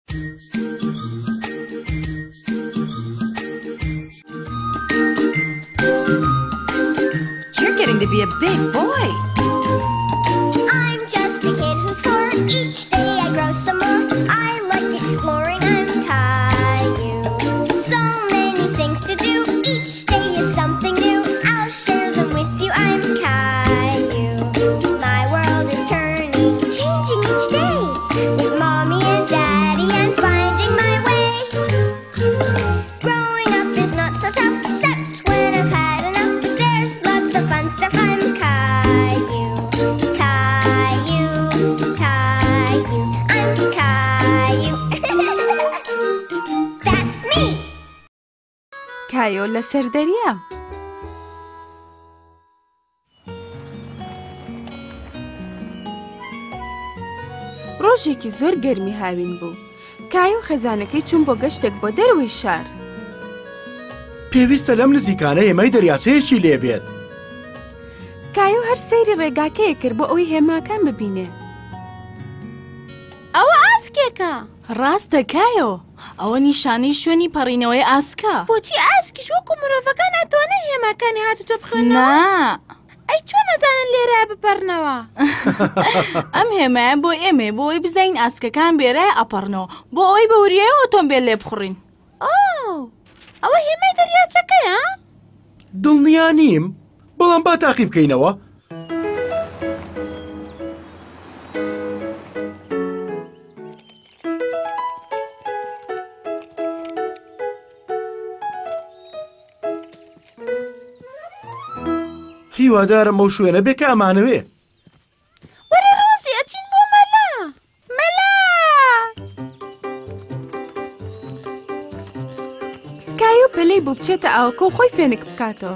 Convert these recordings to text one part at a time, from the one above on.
You're getting to be a big boy. I'm just a kid who's 4. Each day I grow some more. I like exploring. I'm Caillou. So many things to do. Each day is something new. I'll share them with you. I'm Caillou. My world is turning, changing each day. With Mommy and Daddy, I'm finding my way. Growing up is not so tough, except when I've had enough. But there's lots of fun stuff. I'm Caillou, Caillou, Caillou. I'm Caillou. That's me. کایۆ لە سەردەریە. ڕۆژێکی زۆر گەرمی هاوین بوو. کایۆ خێزانەکەی چوون بۆ گەشتێک بۆ دەروی شار. پێویستە لەم نزیکانە هێمای دەریاچەیەکی لێبێت. کایۆ هەر سەیری ڕێگاکەیە کرد بۆ ئەوەی هێماکان ببینێ. ئەوە ئاسکێکە. ڕاستە کایۆ، ئەوە نیشانەی شوێنی پەڕینەوەی ئاسکە. بۆچی ئاسکیش وەکو مرۆڤەکان ناتوانێت هێماکانی هاتوتە بخوێنەوە؟ نا. ئەی چۆن نەزانن لێرە بپەڕنەوە؟ ئەم هێمایە بۆ ئێمێ بۆ ئەوی بزین ئاسکەکان بێرای ئەپەڕنەوە بۆ ئەوەی بە وریای ئۆتۆمبیل لێ بخڕین. ئەوە هێمای دەریاچەکەیە؟ دڵنیا نیم، بەڵام با تاقی بکەینەوە. هیوادارم ئەو شوێنە بێ کە ئەمانەوێ. وەرە ڕۆزی ئەچین بۆ مەلا. مەلا! کایۆ پەلەی بوو بچێتە ئاوەکە و خۆی فێنک بکاتەوە.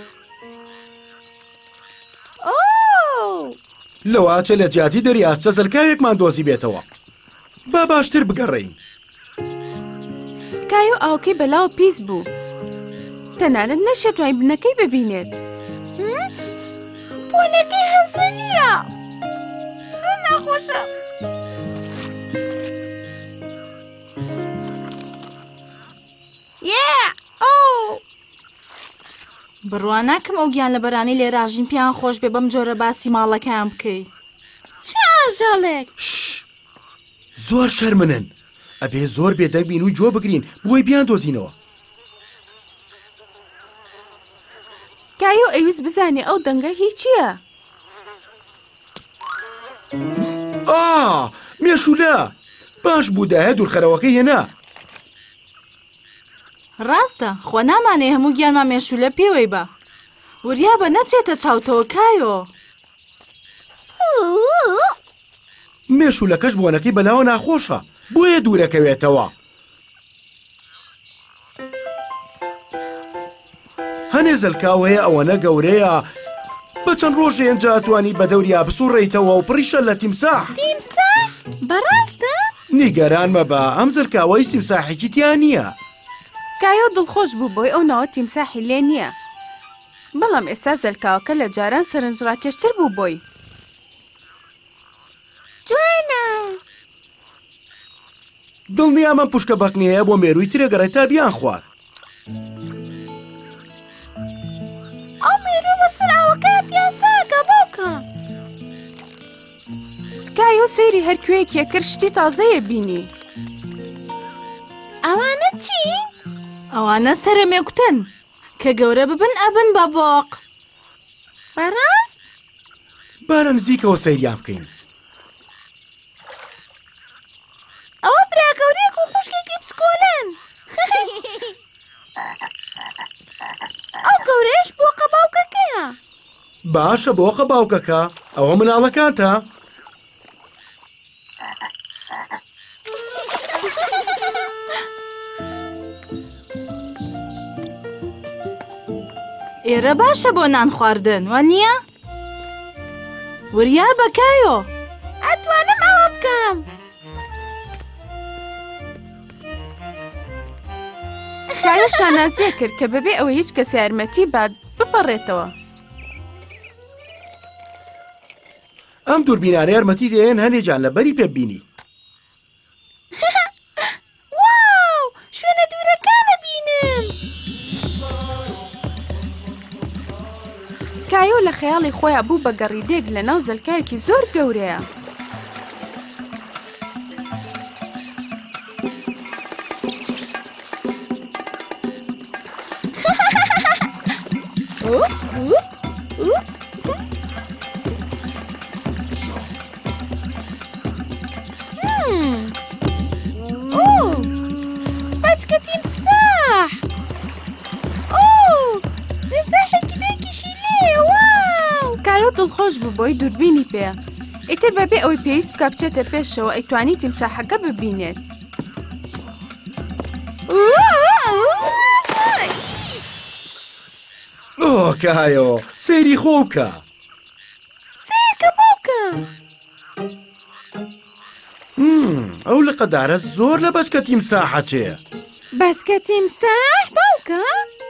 لەواچە لە جیاتی دەریاچە زەرکاوێکمان دۆزی بێتەوە. با باشتر بگەڕێین. کایۆ ئاوەکەی بەلاو پیس بوو. تەنانەت نەشێت وای بنەکەی ببینێت. بۆنەکەی هەزەلیە. زۆر ناخۆشە. بڕوان ناکەم ئەو گیان لە بەرانی لێراژین پیان خۆش بێ بەم جۆرە باسی ماڵەکەیان بکەی. چ ئاژەڵێک؟ زۆر شەرمنن. ئەبێ زۆر بێدەنگ بین و جۆ بگرین بۆی بیان دۆزینەوە. کایۆ ئەویست بزانێ ئەو دەنگە هیچ چییە؟ مێشولە! باش بوو داهە دوورخەرەوەکەی هێنا. ڕاستە، خۆ نامانێ هەموو گیانمان مێشولە پێوەی بە. وریا بە نەچێتە چاوتەوە کایۆ. مێشولەکەش بۆنەکەی بەلاوە ناخۆشە، بۆیە دوورەکەوێتەوە. هەنێ زەلکاوەیە ئەوەنە گەورەیە بە چەند ڕۆژێ ئەنجا ئەتوانی بە دەوریا بسوڕێیتەوە و پڕیشە لە تیمساح. تیمساح؟ بەڕاستە؟ نیگەران مەبە، ئەم زەلکاوەی تیمساحێکی تیان نییە. کایۆ دڵخۆش بوو بۆی ئەو ناوە تیمساحی لێ نییە. بەڵام ئێستا زەلکاوەکە لە جاران سەرنجڕاکێشتر بوو بۆی. جوانە! دڵنیا من پوشکە بەقنیەیە بۆ مێرووی ترێگەڕێت تا بیان خوارد. ئەو مێروو بە سراوەکە پیاساکە باوکە. کایۆ سەیری هەر کوێیەکێ کرد شتی تازەیە بینی. ئەوانە چین؟ ئەوانە سەرمێکوتن کە گەورە ببن ئەبن بە بۆق. بەڕاست؟ بارە نزیکەوە سەیریان بکەین. ئەوە براگەورەیەک و خوشکێکی پسکۆلن. ئەو گەورەیەش بۆقە باوکەکەیە. باشە بۆقە باوکەکە، ئەوە مناڵەکانتە. ئێرە باشە بۆ نان خواردن، وانییە؟ وریا بەکایۆ. ئەتوانم ئەوە بکەم. کایۆ شانازیە کرد کە بەبێ ئەوە هیچ کەس یارمەتی بات بپەڕێتەوە. ئەم دووربینانە یارمەتی دێن هەنێجان لە بەری پێبینی. لە خەیاڵی خۆیان بوو بە گەڕیدێک لە ناو زەلکایەکی زۆر گەورەیە. بەچکە تیمساح! ئۆ! تیمساحێکی دایکیشی لێیە، واو! کایۆ دڵخۆش بوو بۆی دووربینی پێ. ئیتر بەبێ ئەوەی پێویست بکە بچێتە پێشەوە ئەیتوانی تیمساحەکە ببینێت. ئۆ کایۆ سەیری خۆ بکە. سێکە بۆکە! ئەو لە قەدارە زۆر لە بەچکە تیمساحە چێ. بەچکە تیمساح باوکە؟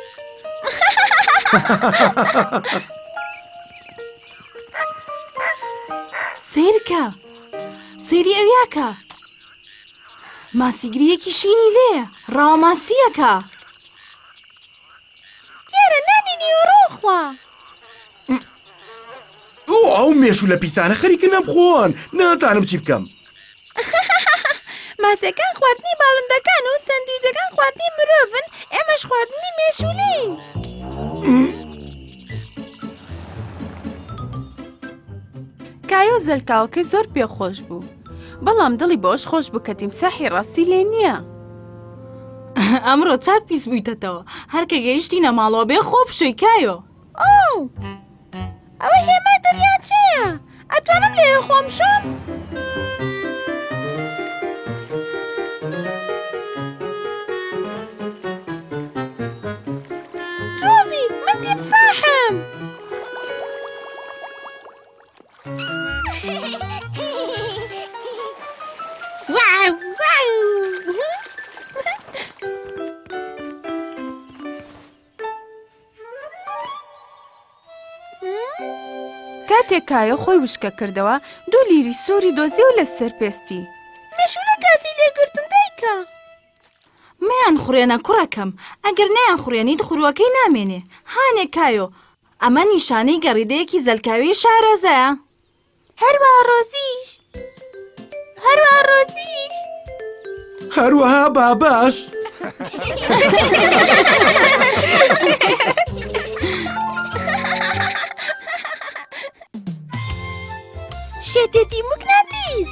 سیرکە سێری ئەویاکە ماسیگریەکی شینی لێیە ڕاوە ماسیەکە دیارە نانی نیوەڕۆخوا ئەو مێشوو لە پیسانە خەریکە نەبخۆن نازانم چی بکەم. ماسیەکان خواردنی باڵندەکان و سەندویجەکان خواردنی مرۆڤن، ئێمەش خواردنی مێشولین. کایۆ زەلکاوەکەی زۆر پێخۆش بوو، بەڵام دڵی بۆش خۆش بوو کە تیمساحی ڕاستی لێ نییە. ئەمڕۆ چاک پیس بوویتەتەوە هەرکە گەیشتینە ماڵەوە بێ خۆ بشۆی کایۆ. ئەو ئەوە هێمای دەریاچەیە، ئەتوانم لێ خۆم شۆم؟ ڕۆزی من تیمساحم. واو واو کاتێک کایۆ خۆی وشکە کردەوە دوو لیری سووری دۆزی و لەسەر پێستی. مێشولە کاسی لێگرتم دایکە. مەیان خوڕێنە کوڕەکەم ئەگەر نەیان خوڕێنیت خوروەکەی نامێنێ. هانێ کایۆ ئەمە نیشانەی گەڕیدەیەکی زەلکاوی شارەزەیە. هەروەها ڕۆزیش هەروەها ڕۆزیش هەروەها باباش. شێتێتی موگناتیس.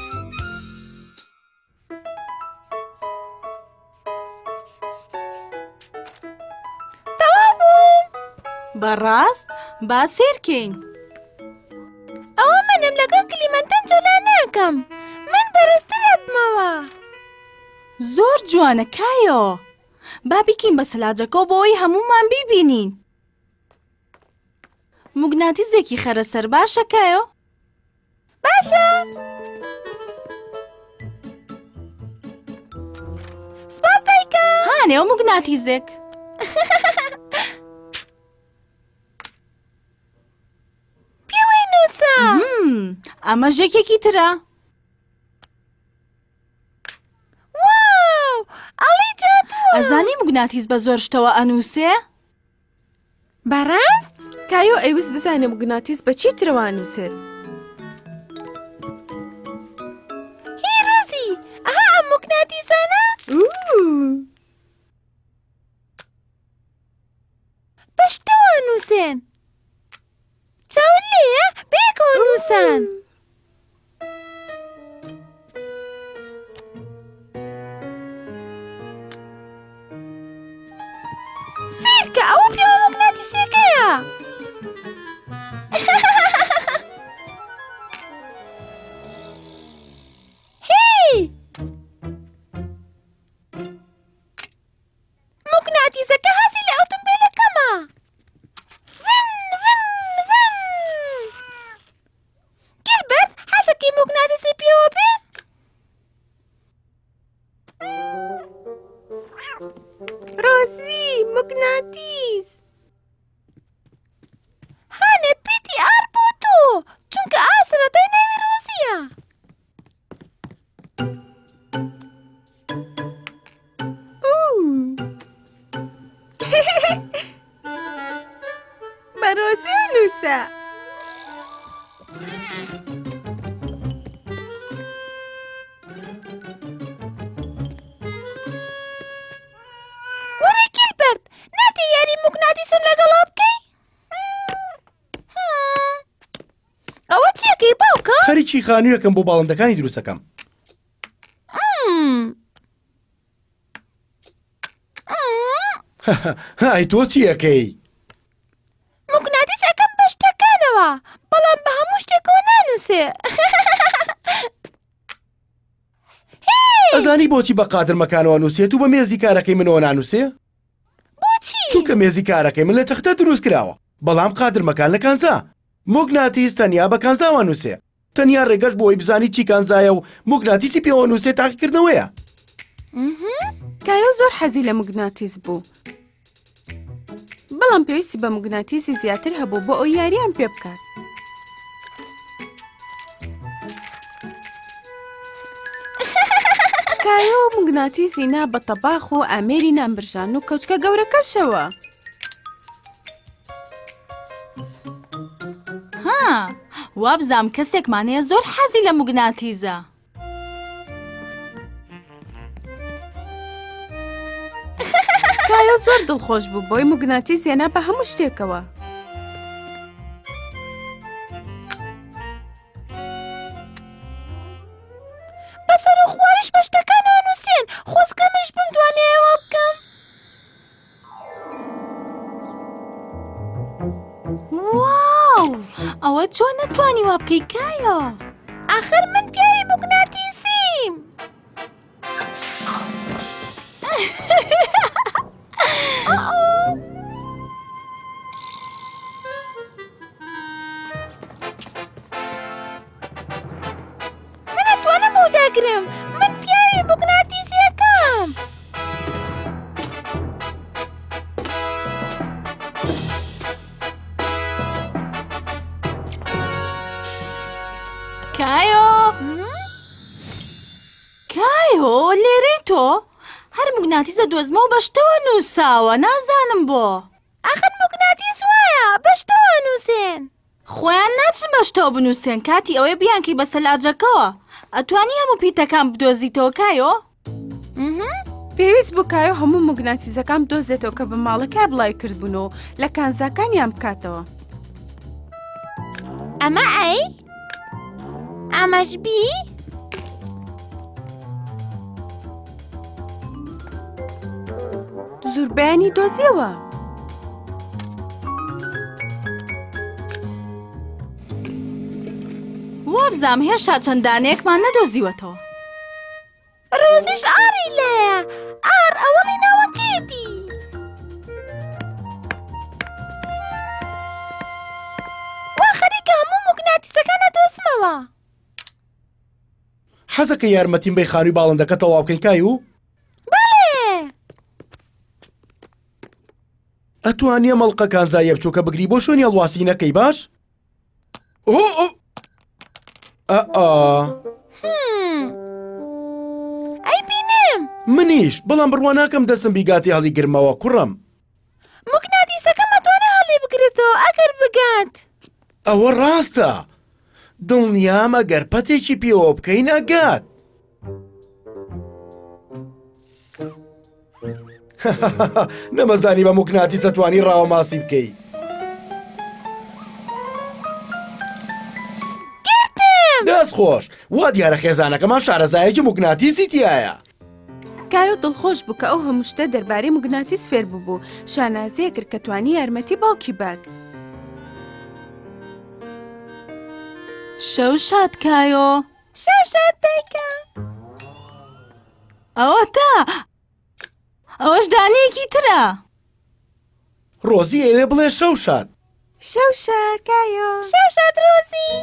تەواو بووم. بەڕاست با سێرکەین. ئەوە منم لەگەڵ کلیمەنتەن جۆلا ناکەم. من بەڕێزترە بمەوە. زۆر جوانە کایۆ با بیکەین بە سەلاجەکە بۆ ئەوەی هەموومان بیبینین. موگناتیزێکی خەرەسەر باشە کایۆ؟ باشە. سپاس دایکە. هانێ ئەو موگناتیزێک. پێوەی نووسە. ئەمە ژێکێکی ترە. واو ئەڵی جادووە. ئەزانی موگناتیز بە زۆر شتەوە ئەنووسێ؟ بەڕاست؟ کایۆ ئەیویست بزانێ موگناتیس بە چی ترەوە نووسێت. هی ڕۆزی ئەها ئەم موگناتیسانە بە شتەوە نووسێن. چاون لێیە بێکەوە نووسان. سیرکە ئەوە پێوە موگناتیسەکەیە. هی موگناتیسەکە هەسی لە ئۆتۆمبیلەکەمە. ڤن ڤن ڤن. گیلبەرت حەزەکەی موگناتیسی پێوە بێ؟ ڕۆزی موگناتیس. هانێ پیتی ئار بۆ تۆ چونکە ئار سەرەتای ناوی ڕۆزیە. بە ڕۆزی نووسە. خەریکی خانوویەکەم بۆ باڵندەکانی دروستەکەم. های تۆ چیەکەی؟ موگناتیسەکەم بە شتەکانەوە بەڵام بە هەموو شتێکەوە نانووسێ. ئەزانی بۆچی بە قادر مەکانەوە نووسێت و بە مێزی کارەکەی منەوە نانووسێ؟ بۆچی؟ چونکە مێزی کارەکەی من لە تەختە دروست کراوە بەڵام قادر مەکان لە کانزا. موگناتیس تەنیا بە کانزاوە نووسێ. تەنیا ڕێگەش بۆی بزانی چی کانزایە و موگناتیسی پێوە نووسێ تاقیکردنەوەیە. کایۆ زۆر حەزی لە موگناتیس بوو. بەڵام پێویستی بە موگناتیسی زیاتر هەبوو بۆ ئەوی یاریان پێ بکات. کایۆ موگناتیسی نا بە تەباخ و ئامێری نانبرژان و کەوچکە گەورەکەشەوە. وابزانم کەسێکمانەیە زۆر حەزی لە موگناتیزە. کایۆ زۆر دڵخۆش بوو بۆی موگناتیس هێنا بە هەموو شتێکەوە. بەسەر و خوارش بە شتەکانەوە نووسێن خۆزگەمەش بمتوانێ ئەوە بکەم. واو! ئەوە چۆن نەتوانی وا بکەی کایۆ؟ ئاخر من پیاوی موگناتیسیم. من ئەتوانم بۆ داگرم. من پیاوی موگناتیسیەکەم. کایۆ لێرەی تۆ هەر موگناتیسە دۆزمە و بەشتەوە نووساوە نازانم بۆ. ئاخر موگناتیس وایە بەشتەوە نووسێن. خۆیان ناچن بەشتەوە بنووسێن کاتی ئەوەی بیانکەی بە سەلاجەکەوە. ئەتوانی هەموو پیتەکان بدۆزیتەوە کایۆ؟ پێویست بوو کایۆ هەموو موگناتیزەکان بدۆزێتەوە کە بە ماڵەکە بڵای کردبوون و لە کانزاکانیان بکاتەوە. ئەمە ئەی؟ ئەمەش بی؟ زوربیانی دۆزیەوە. وابزانم هێشتا چەندانەیەکمان نەدۆزیوەتەوە. ڕۆزیش ئاری لێیە. ئار ئەوەڵی ناوەکێتی. وا خەریکە هەموو موگناتیسەکان نەدۆزمەوە. حەزەکە یارمەتیم بەی خانووی باڵندەکە تەواو بکەین کایۆ؟ بەڵێ. ئەتوانیە مەڵقە کانزایە بچووکە بگری بۆ شوێنی هەڵواسینەکەی باش؟ ئەی بینم. منیش بەڵام بڕوا ناکەم دەستم بیگاتی هەڵی گرمەوە کوڕم. موگناتیسەکەم ئەتوانێ هەڵی بگرێتەوە ئەگەر بگات. ئەوە ڕاستە. دڵنیام ئەگەر پەتێکی پێوە بکەین ئەگات. نەمەزانی بە موگناتیسە توانی ڕاوە ماسی بکەی. دەست خۆش وا دیارە خێزانەکەمان شارەزایەکی موگناتیسی تایە. کایۆ دڵخۆش بوو کە ئەو هەموو شتە دەربارەی موگناتیس فێر بوو شانازەیە کرد کە توانی یارمەتی باوکی بات. شەو شاد کایۆ. شەو شاد دایکە. ئەوە تا ئەوەش دانەیەکی ترە. ڕۆزی ئەوێ بڵێ شەو شاد. شەو شاد کایۆ. شەو شاد ڕۆزی.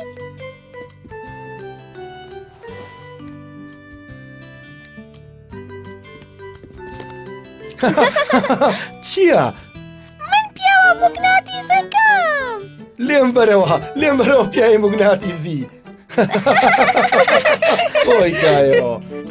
چییە؟ من پیاوە موگناتیسەکەم. لێم بەرەوە پیاوی موگناتیزی. خۆی کایۆ